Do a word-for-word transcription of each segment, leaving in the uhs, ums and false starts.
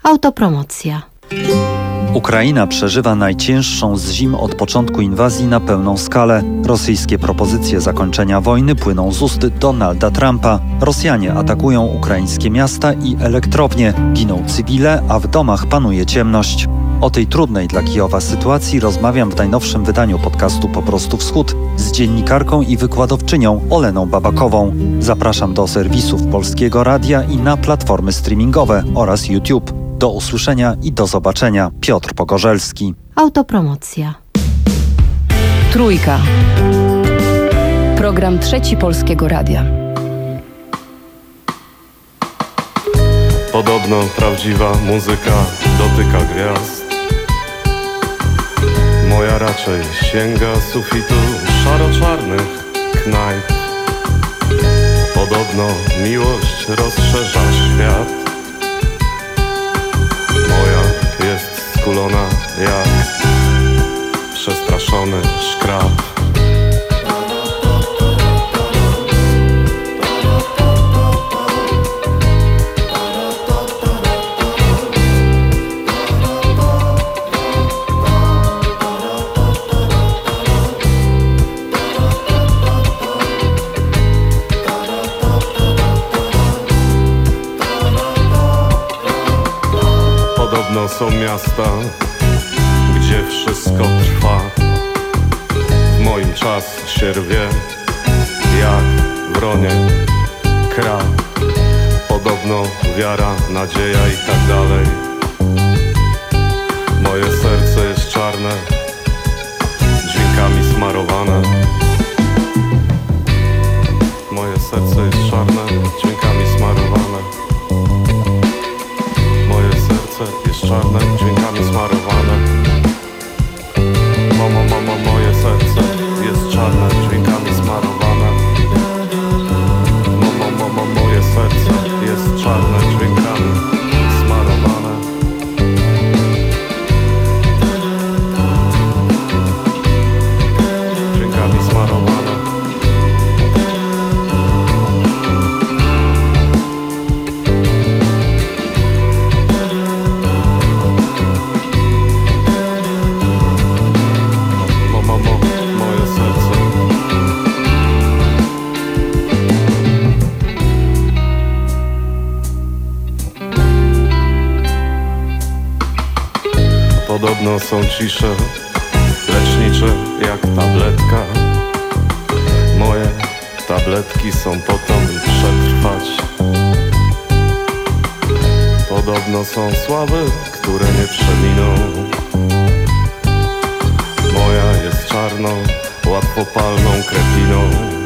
Autopromocja. Ukraina przeżywa najcięższą z zim od początku inwazji na pełną skalę. Rosyjskie propozycje zakończenia wojny płyną z ust Donalda Trumpa. Rosjanie atakują ukraińskie miasta i elektrownie. Giną cywile, a w domach panuje ciemność. O tej trudnej dla Kijowa sytuacji rozmawiam w najnowszym wydaniu podcastu Po prostu Wschód z dziennikarką i wykładowczynią Oleną Babakową. Zapraszam do serwisów Polskiego Radia i na platformy streamingowe oraz YouTube. Do usłyszenia i do zobaczenia. Piotr Pogorzelski. Autopromocja. Trójka. Program Trzeci Polskiego Radia. Podobno prawdziwa muzyka dotyka gwiazd. Moja raczej sięga sufitu szaro-czarnych knajp. Podobno miłość rozszerza świat. Moja jest skulona jak przestraszony szkrab. Podobno są miasta, gdzie wszystko trwa. W moim czas się rwie, jak wronie kra. Podobno wiara, nadzieja i tak dalej. Moje serce jest czarne, dźwiękami smarowane. Moje serce jest czarne, dźwiękami smarowane. Moje serce jest czarne, dźwiękami smarowane. Mamo, mamo, moje serce jest czarne, dźwiękami smarowane. Mamo, mamo, moje serce jest czarne, dźwiękami smarowane. Dźwiękami smarowane. Podobno są cisze lecznicze jak tabletka. Moje tabletki są po to, by przetrwać. Podobno są sławy, które nie przeminą. Moja jest czarną, łatwopalną kretiną.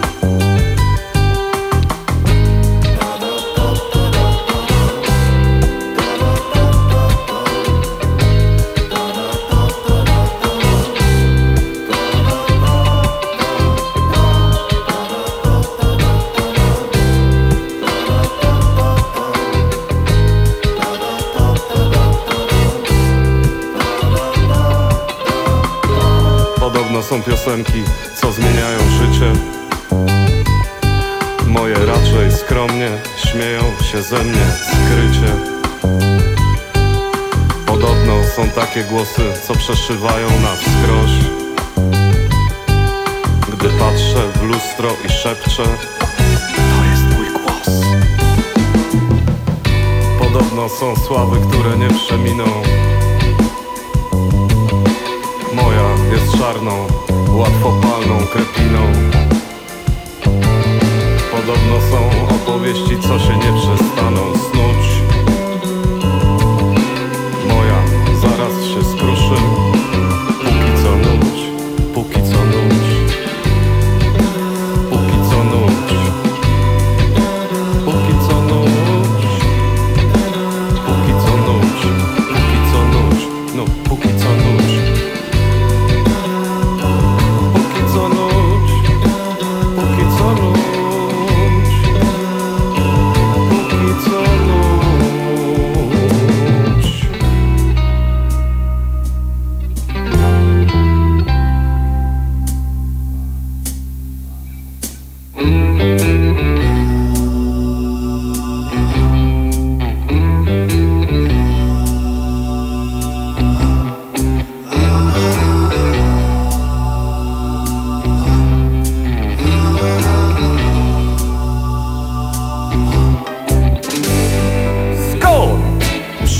Są piosenki, co zmieniają życie. Moje raczej skromnie śmieją się ze mnie skrycie. Podobno są takie głosy, co przeszywają na wskroś. Gdy patrzę w lustro i szepczę, to jest mój głos. Podobno są sławy, które nie przeminą. Moja jest czarną, łatwopalną krepiną. Podobno są opowieści, co się nie przestaną snuć. Moja zaraz się skruszy, póki co nuć, póki co nuć, póki co nuć, póki co nuć, póki co nuć, póki co nuć, no póki co nuć. Póki co nuć, póki co nuć.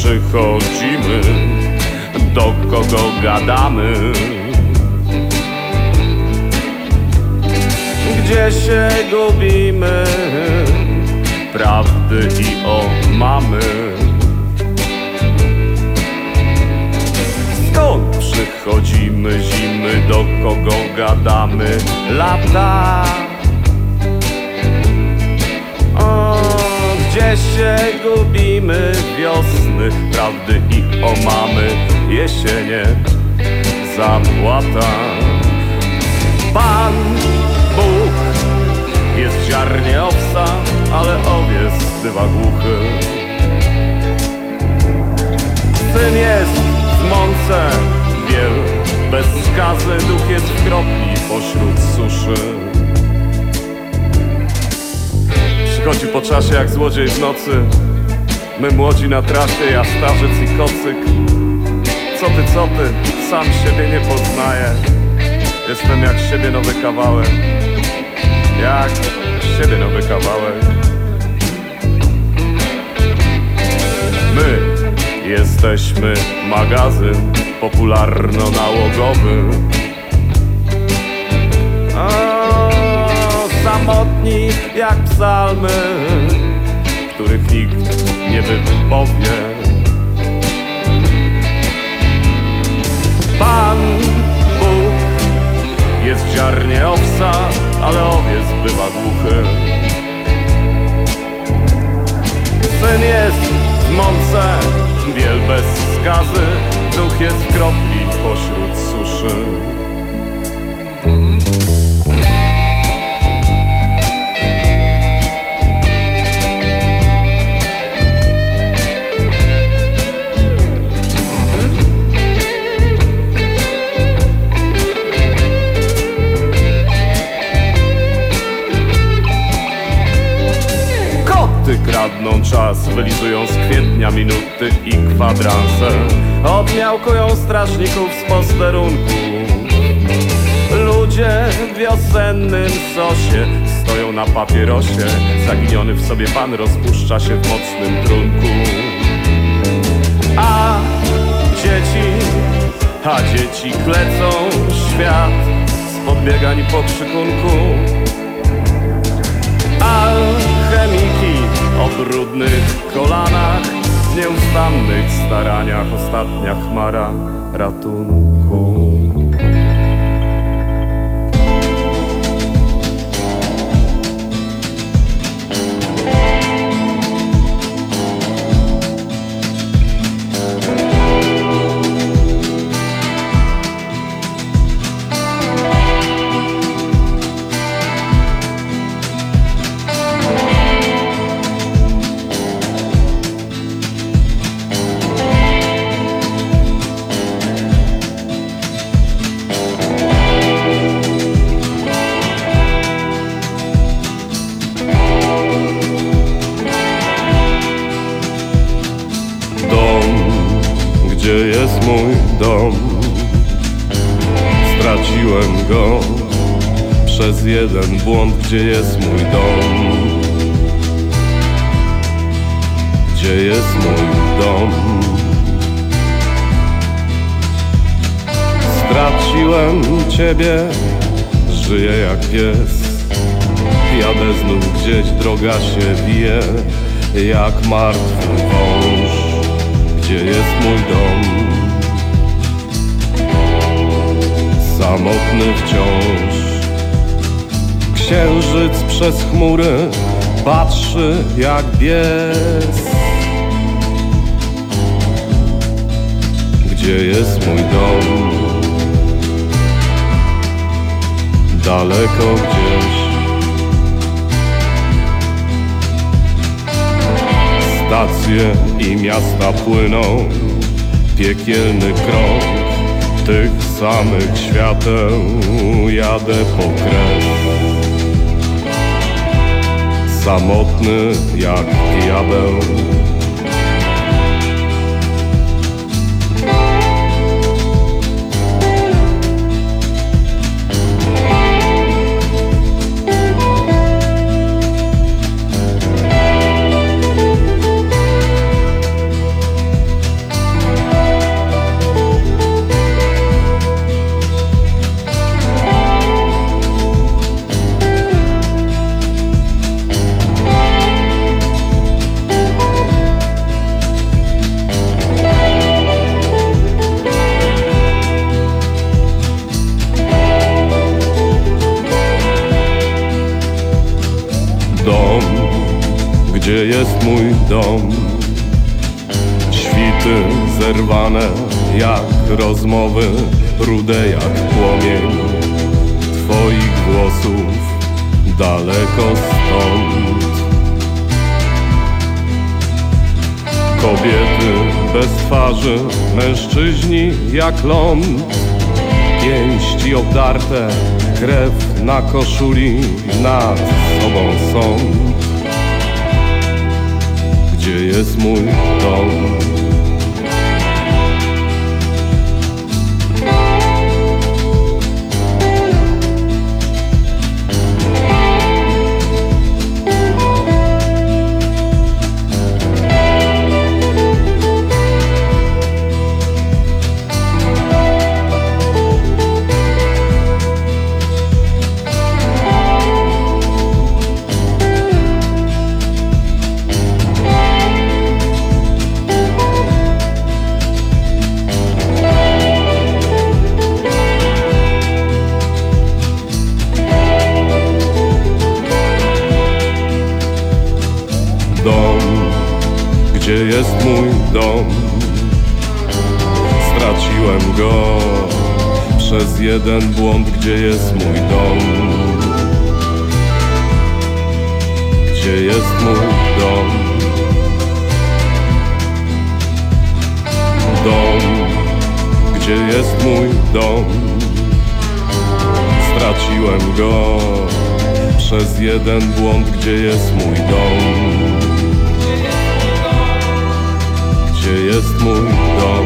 przychodzimy, do kogo gadamy, gdzie się gubimy, prawdy i omamy. Skąd przychodzimy, zimy, do kogo gadamy, lata. O, gdzie się gubimy, wiosny, prawdy i omamy, jesienie, zapłata. Pan Bóg jest w ziarnie owsa, ale owiec bywa głuchy. Syn jest w mące, biel bez skazy, duch jest w kropli pośród suszy. Przychodzi po czasie jak złodziej w nocy, my młodzi na trasie, ja starzec i kocyk. Co ty, co ty, sam siebie nie poznaję. Jestem jak siebie nowy kawałek, jak siebie nowy kawałek. My jesteśmy magazyn popularno-nałogowy. O, samotni jak psalmy, których nikt nie wypowie. Pan Bóg jest w ziarnie owsa, ale owiec bywa głuchy. Syn jest w mące, biel bez skazy, duch jest w kropli pośród suszy. Kradną czas, wylizują z kwietnia minuty i kwadranse, odmiałkują strażników z posterunku. Ludzie w wiosennym sosie stoją na papierosie, zaginiony w sobie pan rozpuszcza się w mocnym trunku. A dzieci, a dzieci klecą świat z podbiegań i pokrzykunku. Alchemiki o brudnych kolanach, w nieustannych staraniach, ostatnia chmara ratunku. Gdzie jest mój dom? Straciłem go przez jeden błąd. Gdzie jest mój dom? Gdzie jest mój dom? Straciłem ciebie, żyję jak pies. Jadę znów gdzieś, droga się wije jak martwy wąż. Gdzie jest mój dom? Samotny wciąż. Księżyc przez chmury patrzy jak bies. Gdzie jest mój dom? Daleko gdzieś. Stacje i miasta płyną, piekielny krąg tych samych świateł. Jadę po kres, samotny jak diabeł. mój dom. Świty zerwane jak rozmowy, rude jak płomień twoich włosów daleko stąd. Kobiety bez twarzy, mężczyźni jak ląd. Pięści obdarte, krew na koszuli, nad sobą sąd. Gdzie jest mój dom? Gdzie jest mój dom? Straciłem go przez jeden błąd. Gdzie jest mój dom? Gdzie jest mój dom? Dom, gdzie jest mój dom? Straciłem go przez jeden błąd. Gdzie jest mój dom? Gdzie jest mój dom?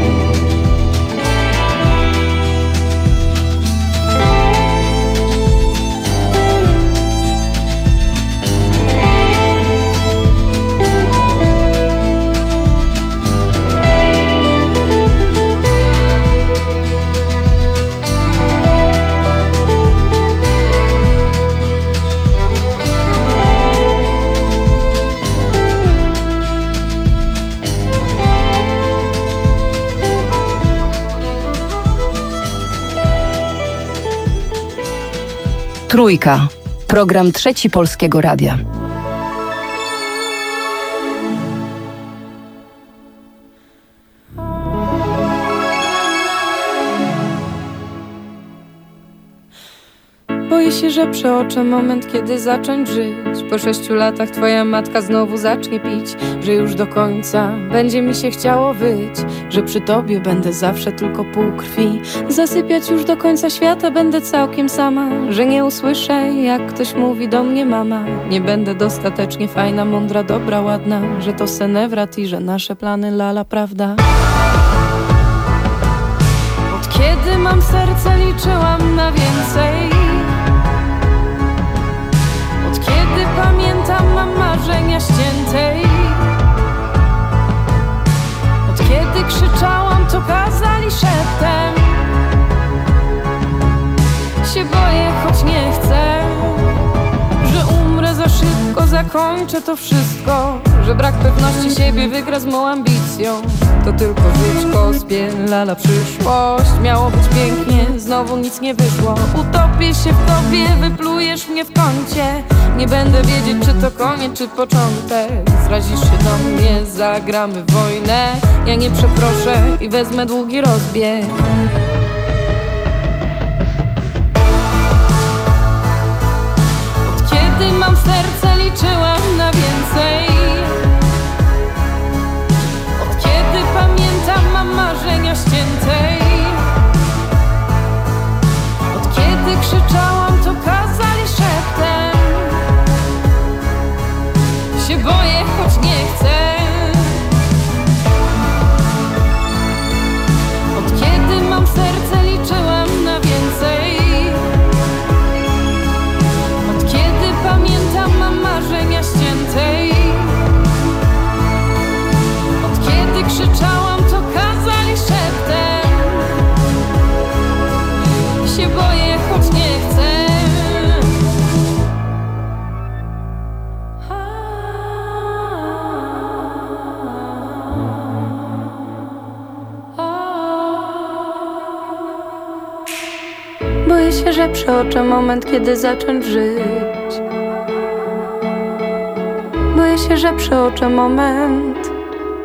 Trójka. Program Trzeci Polskiego Radia. Boję się, że przeoczę moment, kiedy zacząć żyć. Po sześciu latach twoja matka znowu zacznie pić. Że już do końca będzie mi się chciało wyć. Że przy tobie będę zawsze tylko pół krwi. Zasypiać już do końca świata będę całkiem sama. Że nie usłyszę, jak ktoś mówi do mnie mama. Nie będę dostatecznie fajna, mądra, dobra, ładna. Że to senewrat i że nasze plany lala, prawda? Od kiedy mam serce, liczyłam na więcej. Kiedy pamiętam, mam marzenia ściętej. Od kiedy krzyczałam, to kazali szeptem. Się boję, choć nie chcę. Że umrę za szybko, zakończę to wszystko. Że brak pewności siebie wygra z mą ambicją. To tylko życzko, spielala przyszłość. Miało być pięknie, znowu nic nie wyszło. Utopię się w tobie, wyplujesz mnie w kącie. Nie będę wiedzieć, czy to koniec, czy początek. Zrazisz się do mnie, zagramy wojnę. Ja nie przeproszę i wezmę długi rozbieg. Od kiedy mam serce, liczyłam na więcej. Od kiedy pamiętam, mam marzenia ściętej. Od kiedy krzyczałam, to kazali szeptem. Się boję, choć nie chcę. Od kiedy mam serce, liczyłam na więcej. Od kiedy pamiętam, mam marzenia ściętej. Od kiedy krzyczałam, to kazali szeptem. Się boję, choć nie chcę. Boję się, że przeoczę moment, kiedy zacząć żyć. Boję Boję się, że przeoczę moment.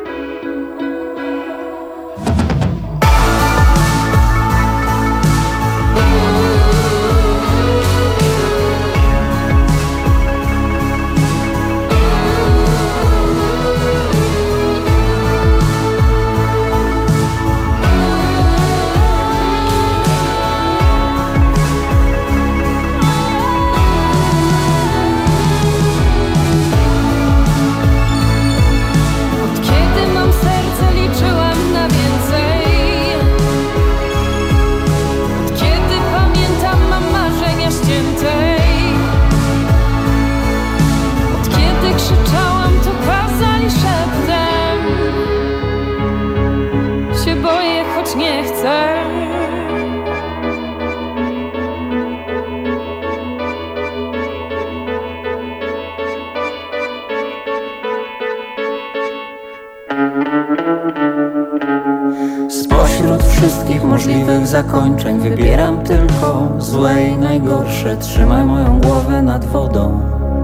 Spośród wszystkich możliwych zakończeń wybieram tylko złe i najgorsze. Trzymaj moją głowę nad wodą.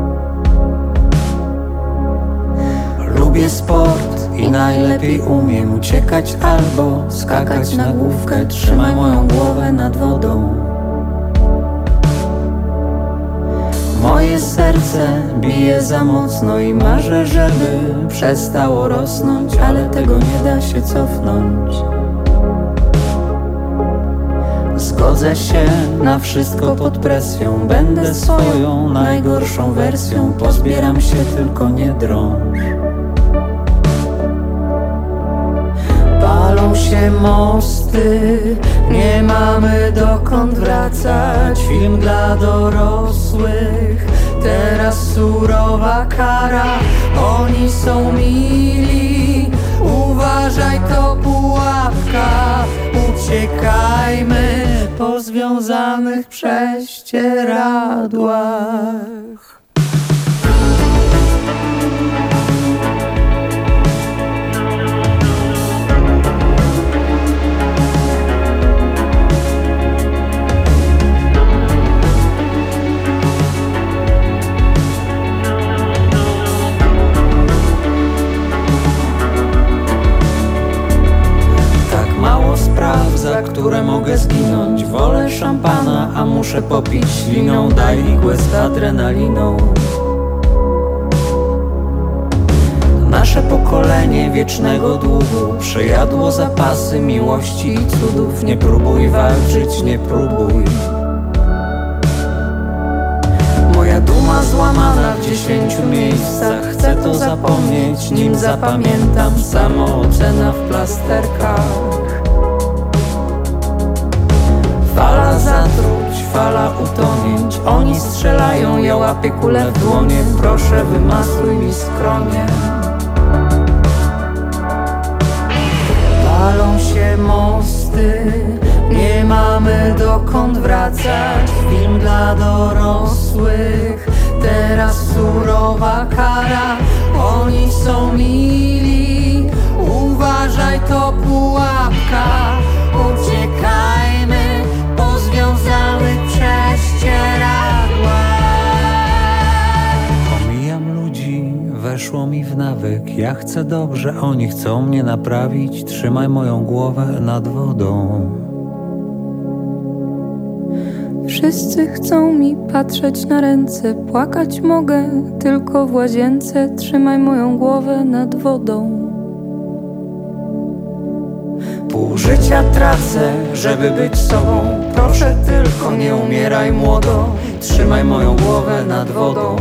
Lubię sport i najlepiej umiem uciekać albo skakać na główkę. Trzymaj moją głowę nad wodą. Moje serce bije za mocno i marzę, żeby przestało rosnąć, ale tego nie da się cofnąć. Zgodzę się na wszystko pod presją. Będę swoją najgorszą wersją. Pozbieram się, tylko nie drąż. Palą się mosty, nie mamy dokąd wracać. Film dla dorosłych, teraz surowa kara. Oni są mili, uważaj, to pułapka. Uciekajmy po związanych prześcieradłach. Za które mogę zginąć. Wolę szampana, a muszę popić śliną. Daj igłę z adrenaliną. Nasze pokolenie wiecznego długu przejadło zapasy miłości i cudów. Nie próbuj walczyć, nie próbuj. Moja duma złamana w dziesięciu miejscach. Chcę to zapomnieć, nim zapamiętam. Samoocena w plasterkach. Fala zatruć, fala utonięć. Oni strzelają, ja łapię kulę w dłonie. Proszę, wymasuj mi skronie. Palą się mosty, nie mamy dokąd wracać. Film dla dorosłych, teraz surowa kara. Oni są mili, uważaj, to pułapka. Uciekajmy po związanych prześcieradłach. Omijam ludzi, weszło mi w nawyk. Ja chcę dobrze, oni chcą mnie naprawić. Trzymaj moją głowę nad wodą. Wszyscy chcą mi patrzeć na ręce. Płakać mogę tylko w łazience. Trzymaj moją głowę nad wodą. Pół życia tracę, żeby być sobą. Proszę, tylko nie umieraj młodo. Trzymaj moją głowę nad wodą.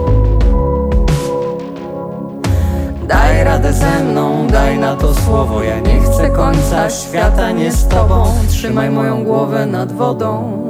Daj radę ze mną, daj na to słowo. Ja nie chcę końca świata nie z tobą. Trzymaj moją głowę nad wodą.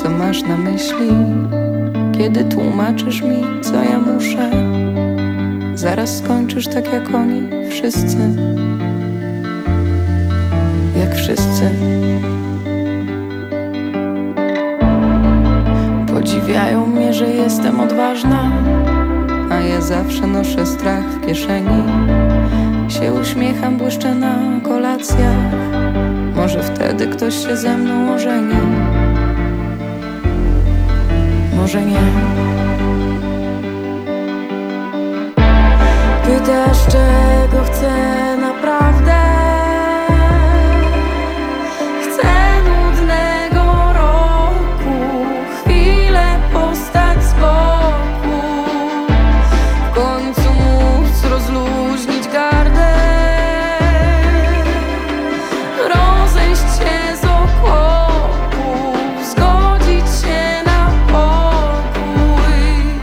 co masz na myśli, kiedy tłumaczysz mi, co ja muszę. Zaraz skończysz tak jak oni, wszyscy, jak wszyscy. Podziwiają mnie, że jestem odważna, a ja zawsze noszę strach w kieszeni. Się uśmiecham, błyszczę na kolacjach, może wtedy ktoś się ze mną ożeni. Może nie. Pytasz, czego chcę naprawdę? Chcę nudnego roku, chwilę postać z boku, w końcu móc rozluźnić gardę, rozejść się z okopów, zgodzić się na pokój.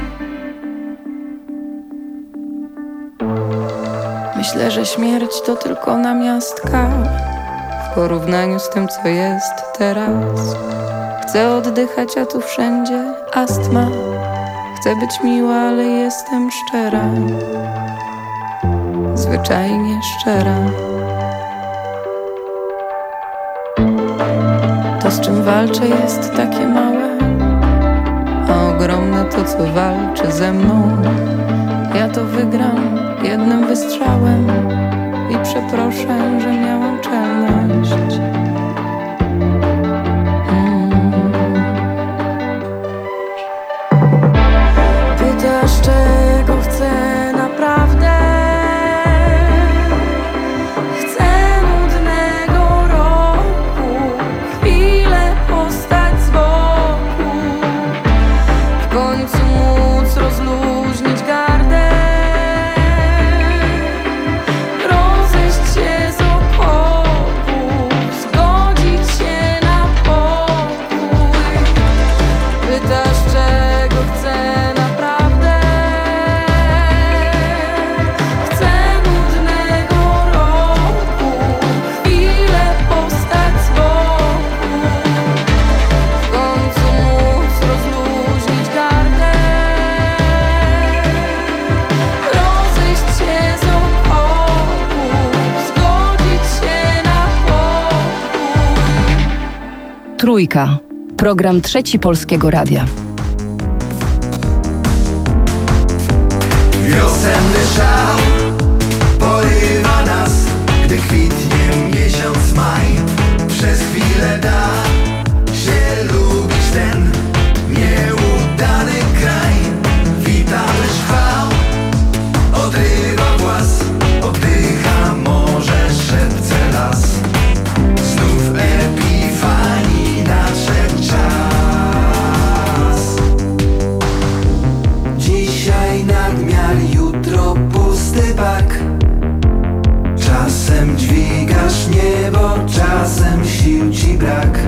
Myślę, że śmierć to tylko namiastka w porównaniu z tym, co jest teraz. Chcę oddychać, a tu wszędzie astma. Chcę być miła, ale jestem szczera, zwyczajnie szczera. To, z czym walczę, jest takie małe, a ogromne to, co walczy ze mną. Ja to wygram jednym wystrzałem i przeproszę, że miałam czelność. Mm. Pytasz, czego chcę naprawdę? Chcę nudnego roku, chwilę postać z boku, w końcu móc rozluźnić gardę, rozejść się z okopów, zgodzić się na pokój. Pytasz, czego chcę naprawdę? Chcę nudnego roku, chwilę postać z boku, w końcu móc rozluźnić gardę, rozejść się z okopów, zgodzić się na pokój. Trójka. Program Trzeci Polskiego Radia. Wiosenny szał porywa nas, gdy kwitnie miesiąc maj. Przez chwilę da się lubić ten nieudany kraj. Witamy szwał, odrywa włas, oddycha morze, szepce las. Znów epifanii nadszedł czas. Dzisiaj nadmiar, jutro pusty bak. Czasem dźwigasz niebo, czasem sił ci brak.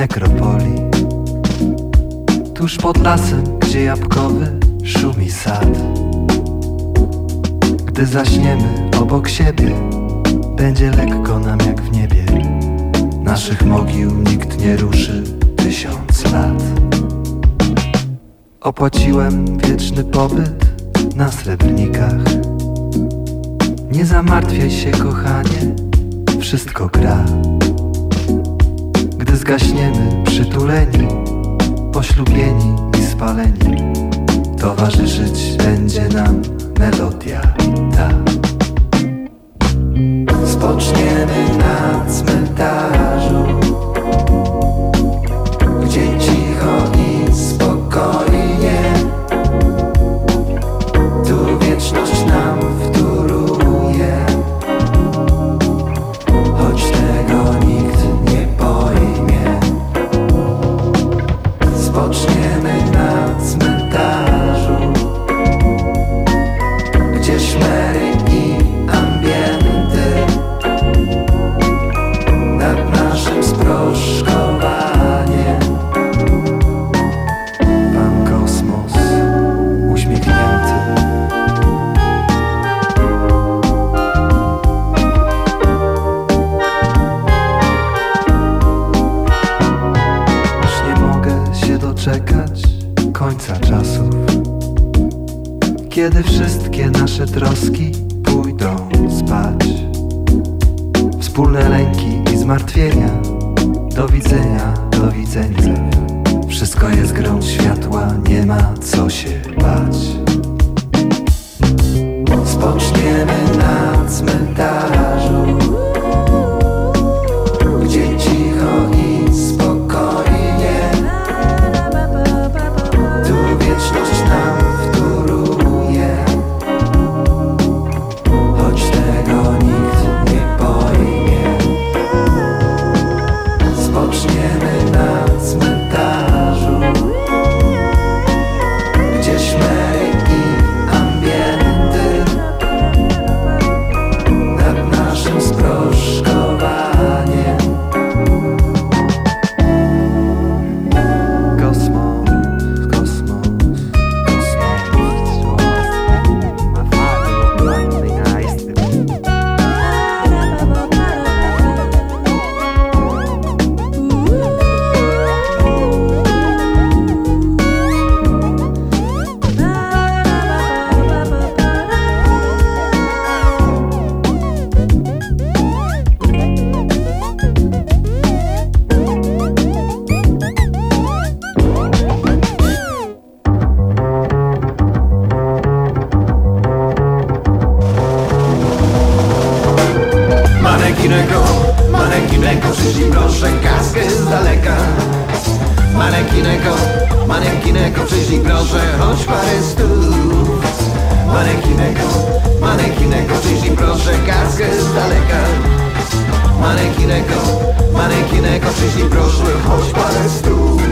nekropolii. Tuż pod lasem, gdzie jabłkowy szumi sad. Gdy zaśniemy obok siebie, będzie lekko nam jak w niebie. Naszych mogił nikt nie ruszy tysiąc lat. Opłaciłem wieczny pobyt na srebrnikach. Nie zamartwiaj się, kochanie, wszystko gra. Gdy zgaśniemy przytuleni, poślubieni i spaleni, towarzyszyć będzie nam melodia ta. Spoczniemy na cmentarzu, gdzie cicho i spokojnie. Tu wieczność nam wtóruje, choć tego nikt nie pojmie. Spoczniemy na cmentarzu, gdzie szmery i ambienty nad naszym sproszkowaniem. Pan kosmos uśmiechnięty. Już nie mogę się doczekać końca czasów, kiedy wszystkie nasze troski pójdą spać. Wspólne lęki i zmartwienia, do widzenia, do widzenia. Wszystko jest grą światła, nie ma co się bać. Spoczniemy na cmentarzu, gdzie cicho i spokojnie. Tu wieczność nam wtóruje, choć tego nikt nie pojmie. Spoczniemy na cmentarzu, gdzie szmery i ambienty nad naszym sproszkowaniem. Kosmos, kosmos, kosmos. Ma fajny, fajny, Manekinego, manekinego, przyszli proszę kaskę z daleka. Manekinego, manekinego, przyszli proszę choć parę stów. Manekinego, manekinego, przyszli proszę kaskę z daleka. Manekinego, manekinego, przyszli proszę choć parę stów.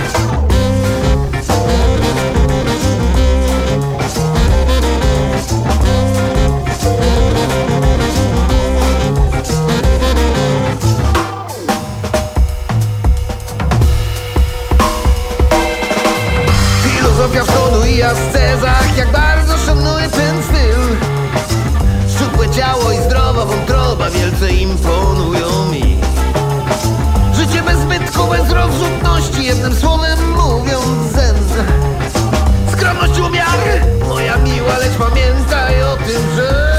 Filozofia wschodu i ascezach, jak bardzo szanuję ten styl. Szczupłe ciało i zdrowa wątroba wielce imponują mi. Życie bez zbytku, bez rozrzutności, jednym słowem mówiąc zen. Skromność umiar, moja miła, lecz pamiętaj o tym, że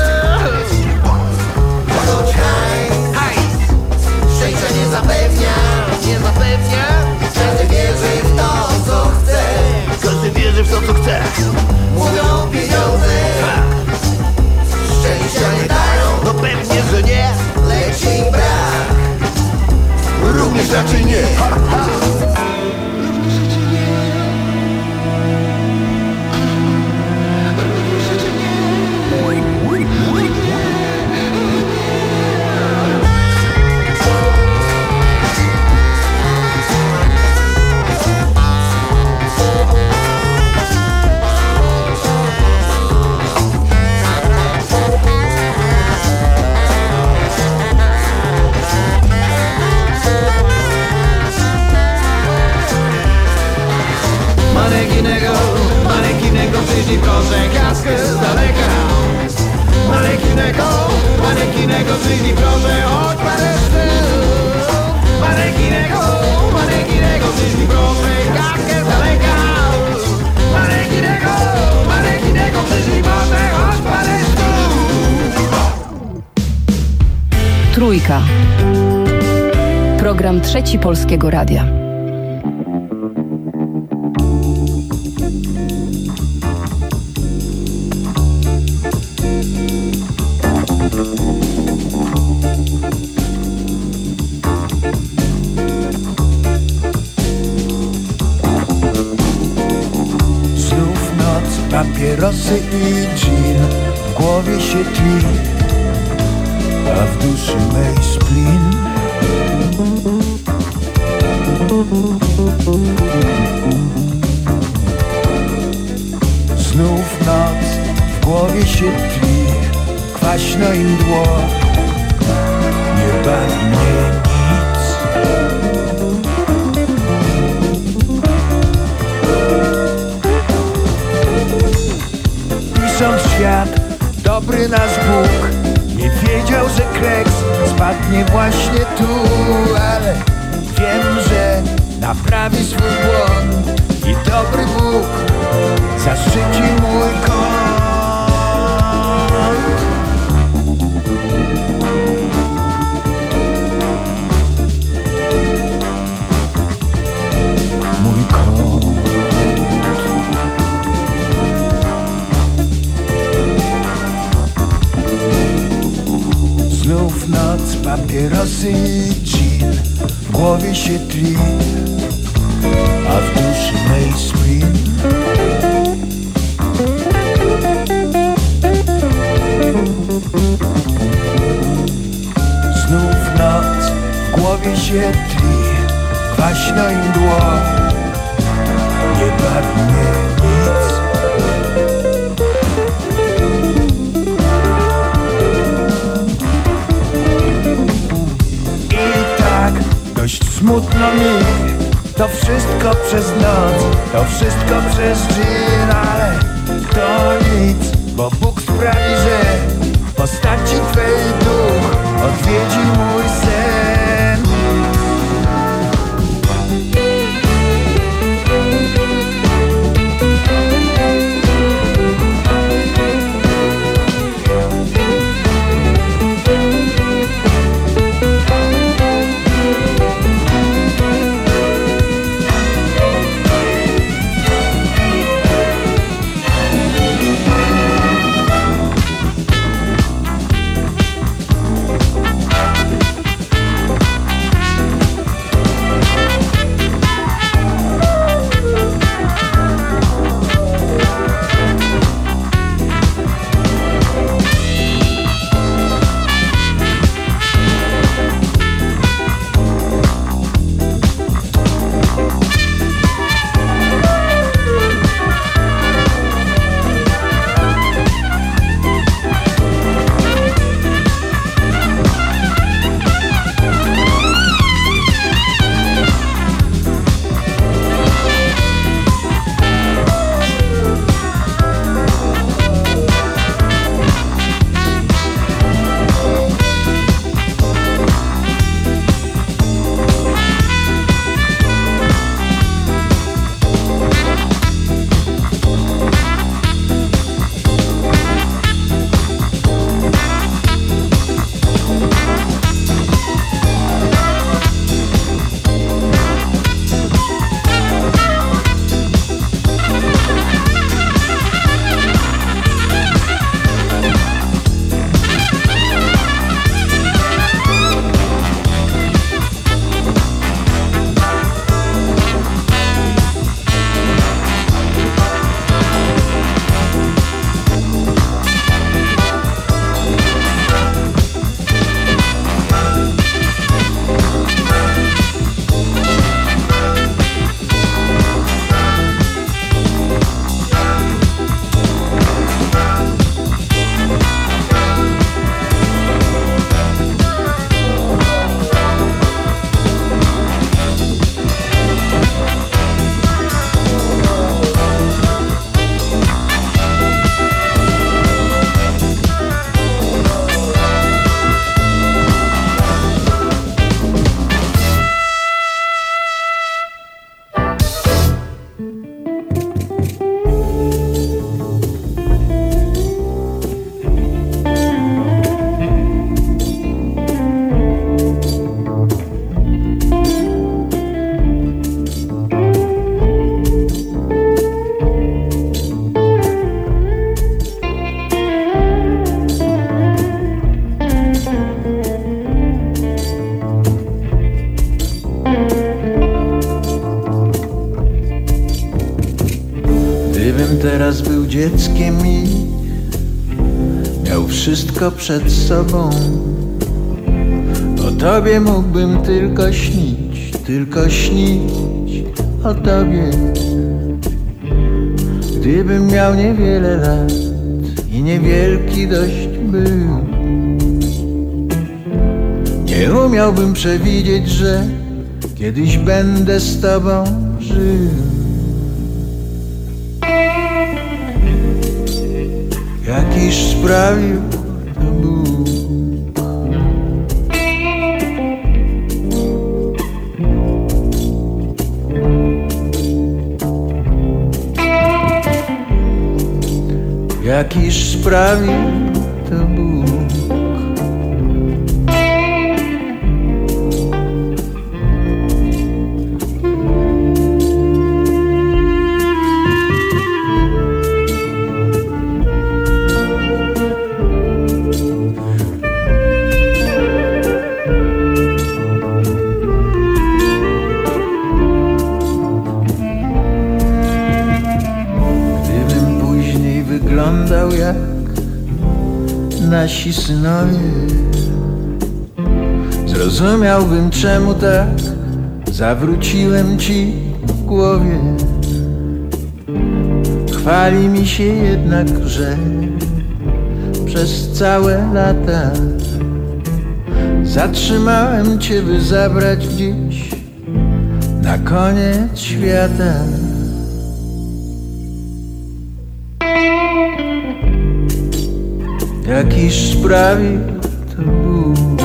choć hajs, hajs szczęścia nie zapewnia, nie zapewnia. Każdy wierzy w to, co chce. Każdy wierzy w to, co chce. Mówią pieniądze, szczęścia nie dają. No pewnie, że nie, lecz im brak również raczej nie. Trójka. Program Trzeci Polskiego Radia. Znów noc, papierosy i gin, w głowie się tli, a w duszy mej splin. Znów noc, w głowie się tli, kwaśno i mdło, nie bawi mnie nic. Pisząc świat, dobry nasz Bóg nie wiedział, że kreks spadnie właśnie tu, ale wiem, że naprawi swój błąd i dobry Bóg zaszczyci mój kąt. Mój kąt. Znów noc, papierosy i gin, w głowie się tli, a w duszy mej splin. Znów noc, w głowie się tli, kwaśno i mdło, nie bawi mnie nic. I tak dość smutno mi, to wszystko przez noc, to wszystko przez dżin, ale to nic, bo Bóg sprawi, że w postaci Twej duch odwiedzi mój sen. Gdybym teraz był dzieckiem i miał wszystko przed sobą, o tobie mógłbym tylko śnić, tylko śnić o tobie. Gdybym miał niewiele lat i niewielki dość był, nie umiałbym przewidzieć, że kiedyś będę z tobą żył. Jakiż sprawił to Bóg. Jakiż sprawił to Bóg. Wyglądał jak nasi synowie, zrozumiałbym, czemu tak zawróciłem ci w głowie. Chwali mi się jednak, że przez całe lata zatrzymałem cię, by zabrać gdzieś na koniec świata. Jakiż sprawił to Bóg.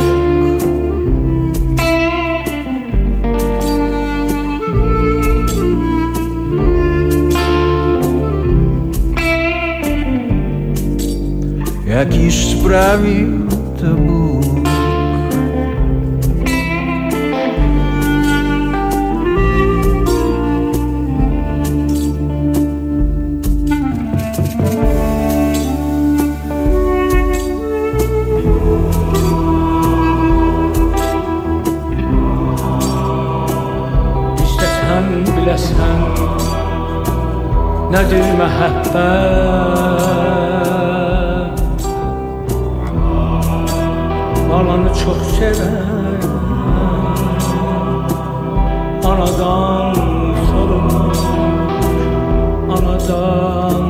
Jakiż sprawił to Bóg. Biləsən nədir məhəbbət, ananı çox sevən anadan sorulmuş, anadan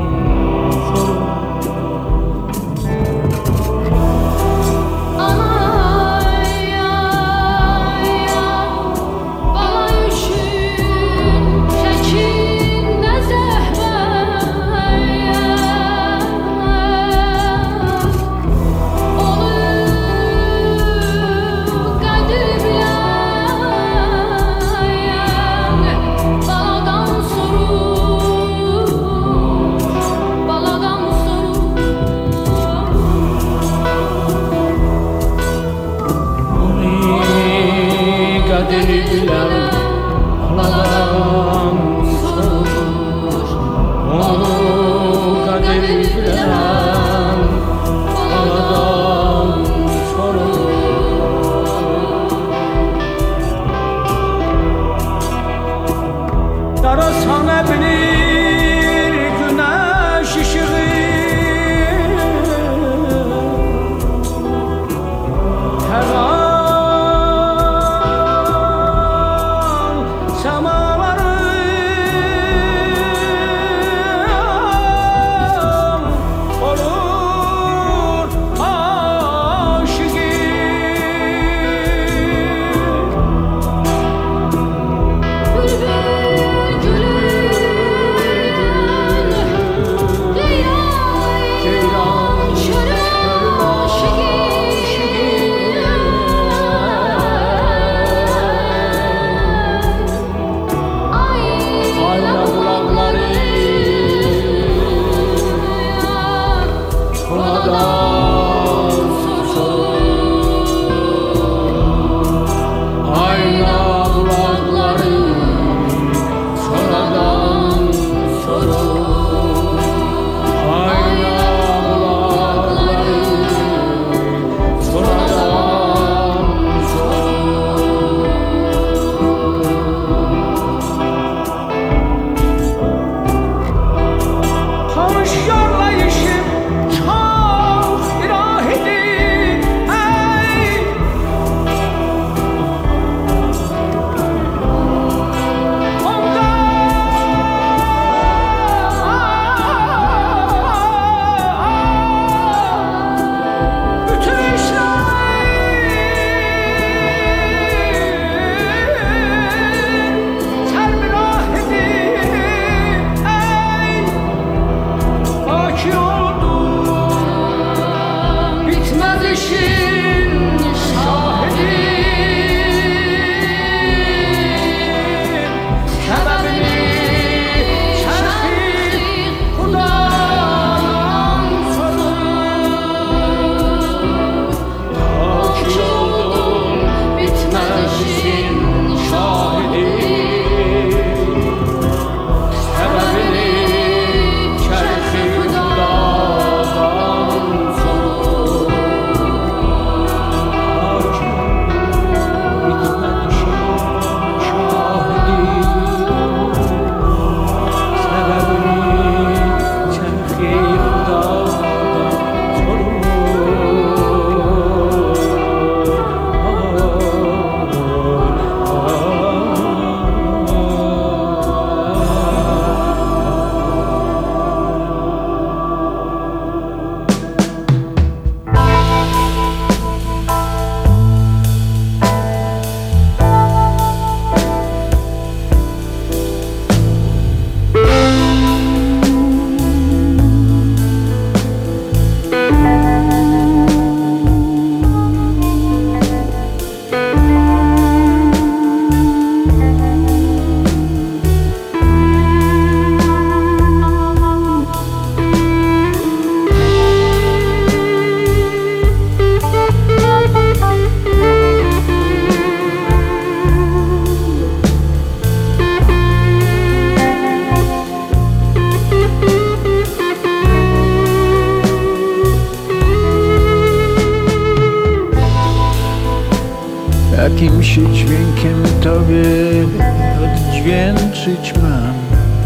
się dźwiękiem tobie oddźwięczyć mam.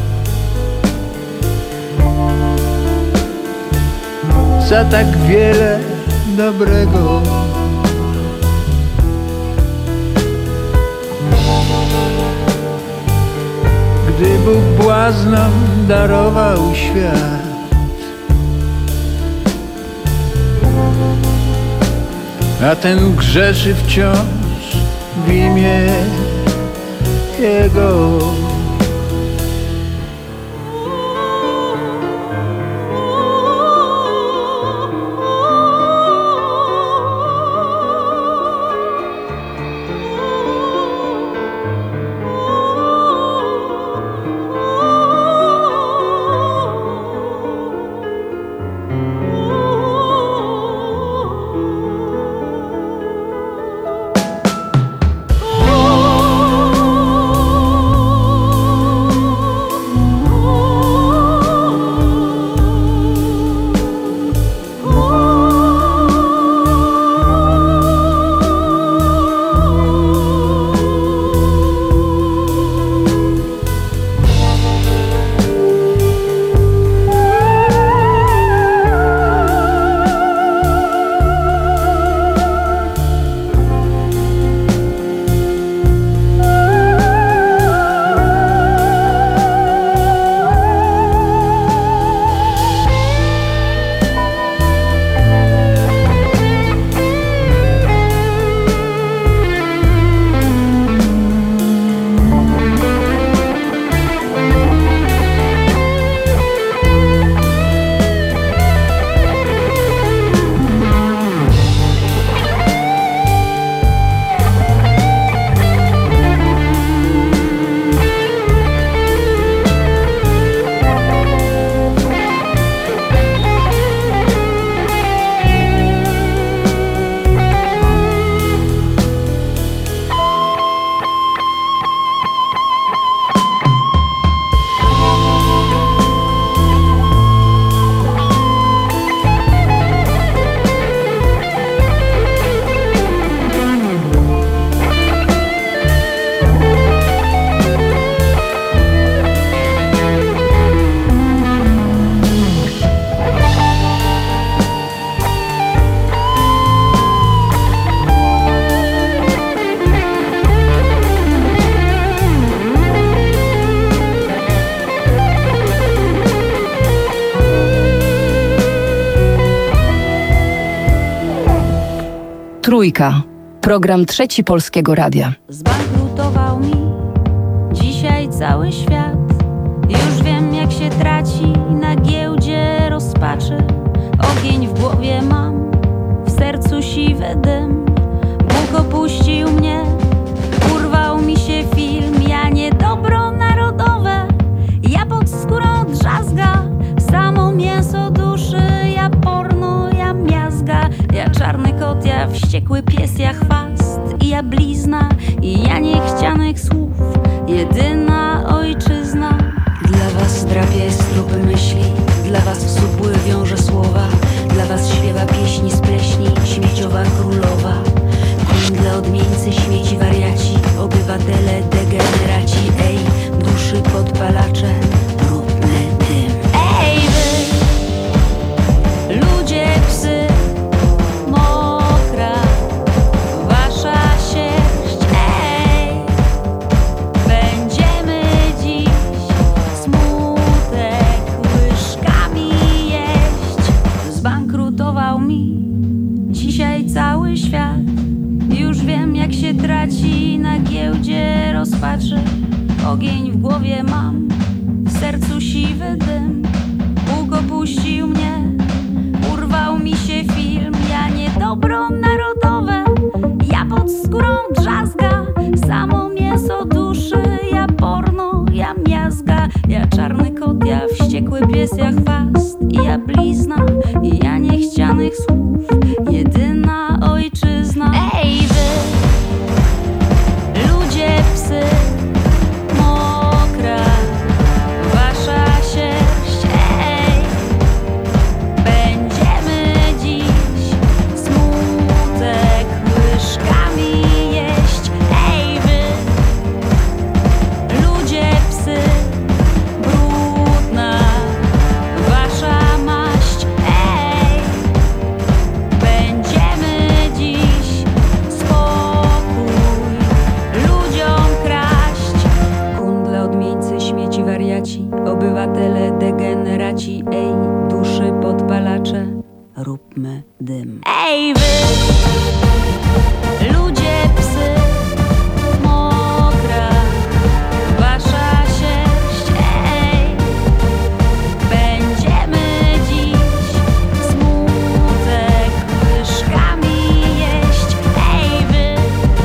Za tak wiele dobrego. Gdy Bóg błaznom darował świat, a ten grzeszy wciąż w imię Jego. Trójka. Program Trzeci Polskiego Radia. Zbankrutował mi dzisiaj cały świat. Już wiem, jak się traci na giełdzie rozpaczy. Ogień w głowie mam, w sercu siwy dym. Bóg opuścił mnie, urwał mi się film. Ja niedobro narodowe, ja pod skórą drzazga. Samo mięso duszy, ja porno, ja miazga. Ja czarny kot, ja wściekły pies, ja chwast i ja blizna. I ja niechcianych słów, jedyna ojczyzna. Dla was drapie strupy myśli, dla was w supły wiąże słowa. Dla was śpiewa pieśni z pleśni, śmieciowa królowa. Queen dla odmieńcy, śmieci wariaci, obywatele degeneraci. Ej, duszy podpalacze, brudny dym. Ej wy, ludzie psy, mokra wasza sierść. Ej, będziemy dziś smutek łyżkami jeść. Zbankrutował mi dzisiaj cały świat. Już wiem, jak się traci na giełdzie rozpaczy. Ogień w głowie mam, w sercu siwy dym. Bóg opuścił mnie, urwał mi się film. Ja niedobro narodowe, ja pod skórą drzazga. Samo mięso duszy, ja porno, ja miazga. Ja czarny kot, ja wściekły pies, ja chwast i ja blizna. I ja niechcianych słów, jedyna ojczyzna. Ej wy, ludzie psy, mokra wasza sierść. Ej, będziemy dziś smutek łyżkami jeść. braci, obywatele degeneraci, ej, duszy podpalacze, róbmy dym. Ej wy, ludzie, psy, mokra wasza sierść, ej, będziemy dziś smutek łyżkami jeść. Ej wy,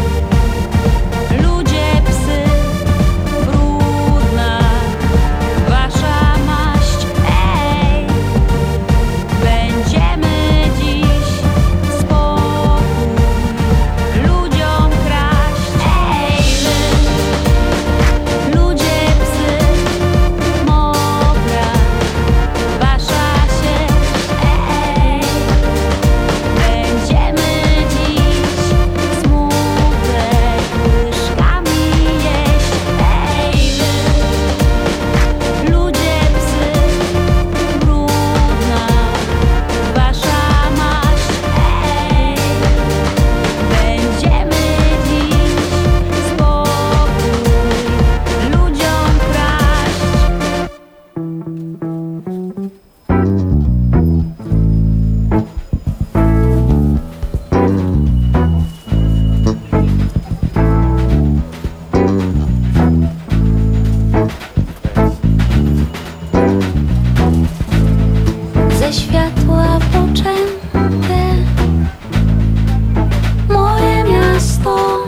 ludzie, psy, brudna wasza maść, ej, będziemy dziś spokój ludziom kraść. Ej wy, ludzie, psy, mokra wasza sierść, ej, będziemy dziś smutek łyżkami jeść. Ej wy, ludzie, psy, brudna wasza maść, ej, będziemy dziś spokój ludziom kraść. Ze światła poczęte moje miasto,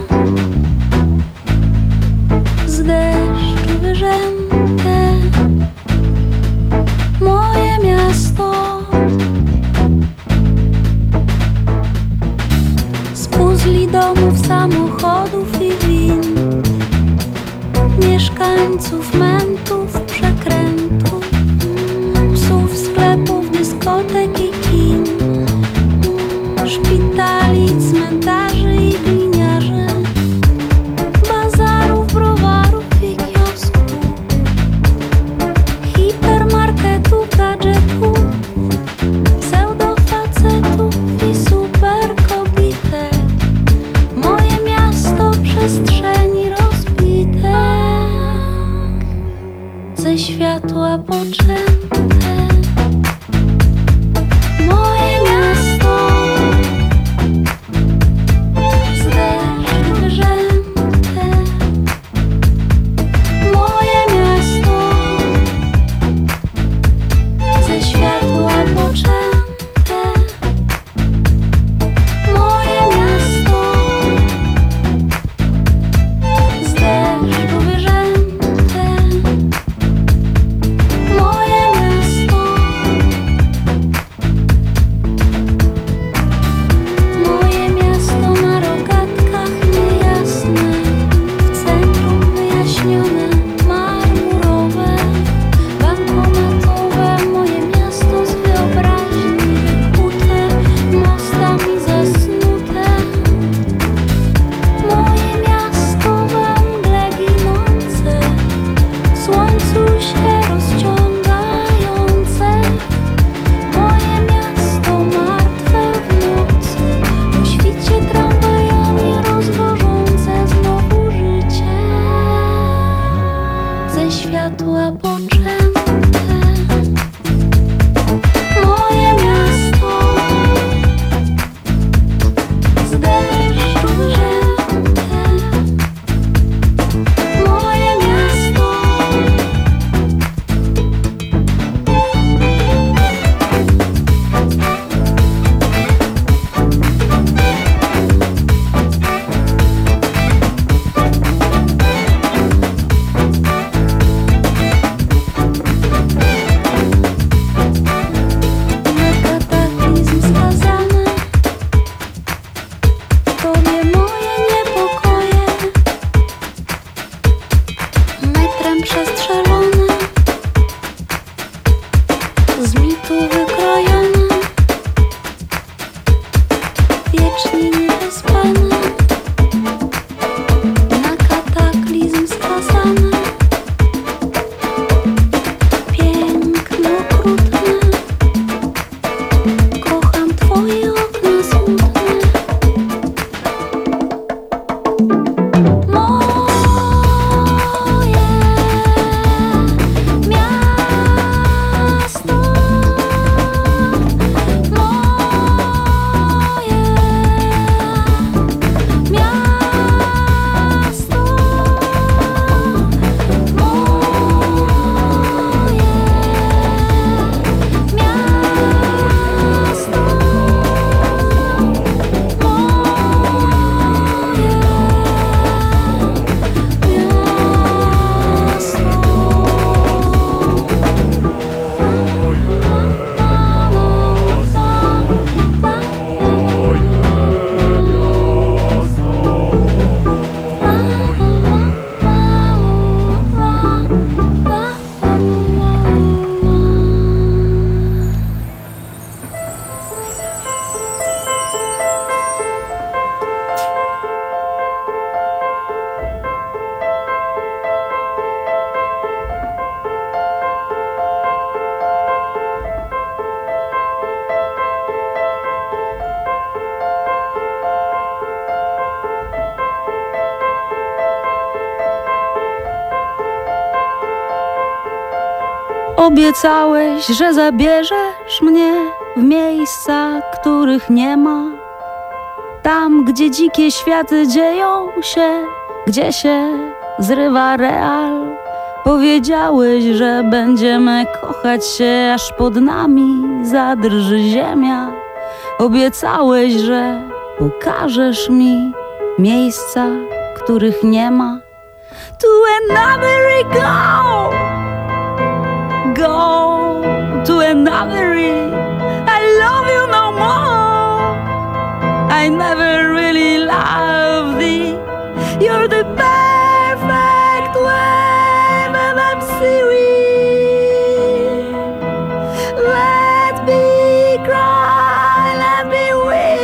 z deszczu wyrzęte moje miasto, z puzli domów, samochodów i win, mieszkańców, mentów, przekrętów, psów, sklepów, dyskotek i kin, szpitali, cmentarzy i gliniarzy, bazarów, browarów i kiosków, hipermarketów, gadżetów, pseudofacetów i superkobitek. Moje miasto przestrzeni rozbite, ze światła poczęte. Moje miasto, z deszczu wyrzęte moje miasto, ze światła poczęte. Moje miasto, z deszczu wyrzęte moje miasto. Moje miasto na rogatkach niejasne, w centrum wyjaśnione, marmurowe, bankomatowe. Moje miasto z wyobraźni wykute, mostami zasnute. Moje miasto we mgle ginące, w słońcu się rozciągające. Moje miasto martwe w nocy, o świcie tramwajami rozwożące znowu życie, ze światła poczęte. Moje miasto, z deszczu wyrzęte moje miasto. Obiecałeś, że zabierzesz mnie w miejsca, których nie ma. Tam, gdzie dzikie światy dzieją się, gdzie się zrywa real. Powiedziałeś, że będziemy kochać się, aż pod nami zadrży ziemia. Obiecałeś, że pokażesz mi miejsca, których nie ma. To another go, go to another. I love you no more. I never really loved thee. You're the perfect wave and I'm seaweed. Let me cry, let me weep.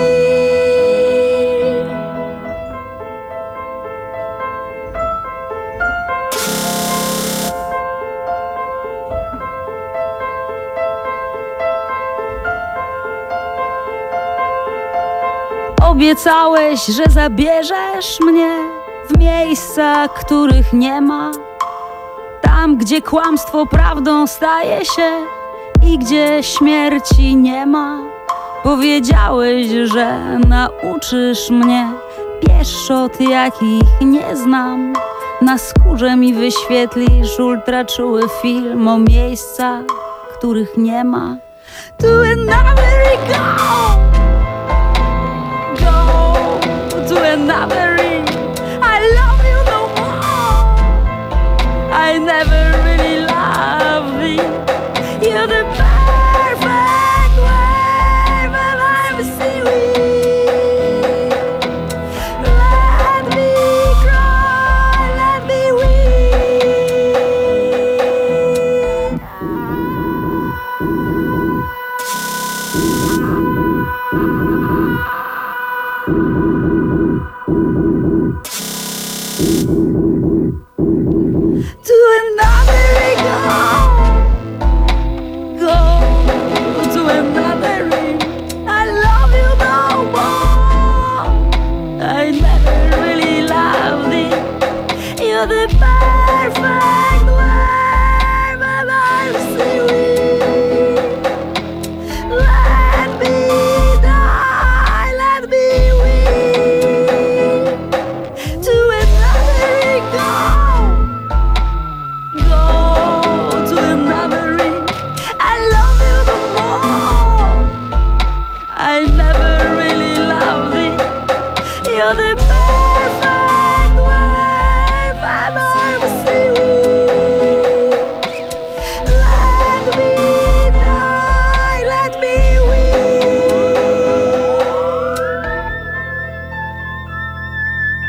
Obiecałeś, że zabierzesz mnie w miejsca, których nie ma. Tam, gdzie kłamstwo prawdą staje się i gdzie śmierci nie ma. Powiedziałeś, że nauczysz mnie pieszczot, jakich nie znam. Na skórze mi wyświetlisz ultraczuły film o miejscach, których nie ma. To another go, to another. I love you no more. I never really loved thee. You're the perfect wave and I'm seaweed. Let me cry, let me weep. To another go, go to another. I love you no more. I never really loved thee. You're the perfect wave and I'm seaweed. Let me die, let me weep. To another go, go to another. I love you no more. I never really loved thee. You're the